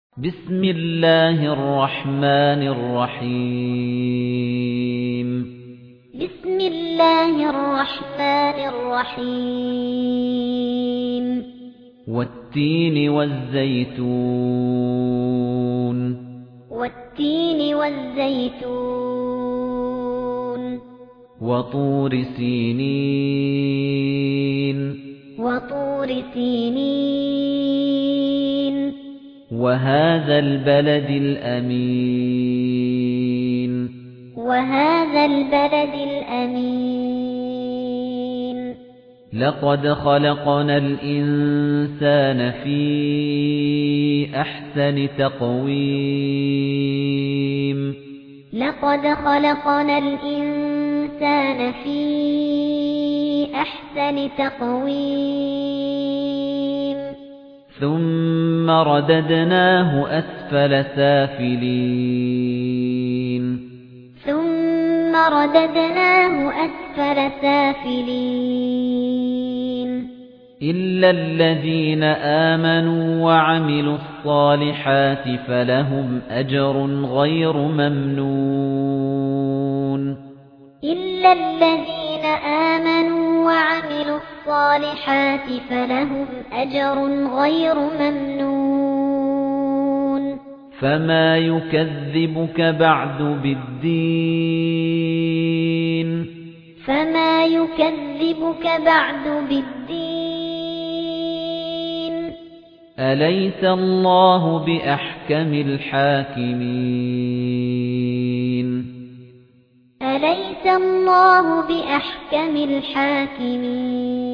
بسم الله الرحمن الرحيم بسم الله الرحمن الرحيم والتين والزيتون والتين والزيتون وطور سينين وطور سينين وهذا البلد الأمين وهذا البلد الأمين لقد خلقنا الإنسان في أحسن تقويم لقد خلقنا الإنسان في أحسن تقويم ثم رددناه أسفل سافلين ثم رددناه أسفل سافلين إلا الذين آمنوا وعملوا الصالحات فلهم أجر غير ممنون إلا الذين آمنوا وعملوا الصالحات فلهم أجر غير ممنون فما يكذبك بعد بالدين فما يكذبك بعد بالدين أليس الله بأحكم الحاكمين أليس الله بأحكم الحاكمين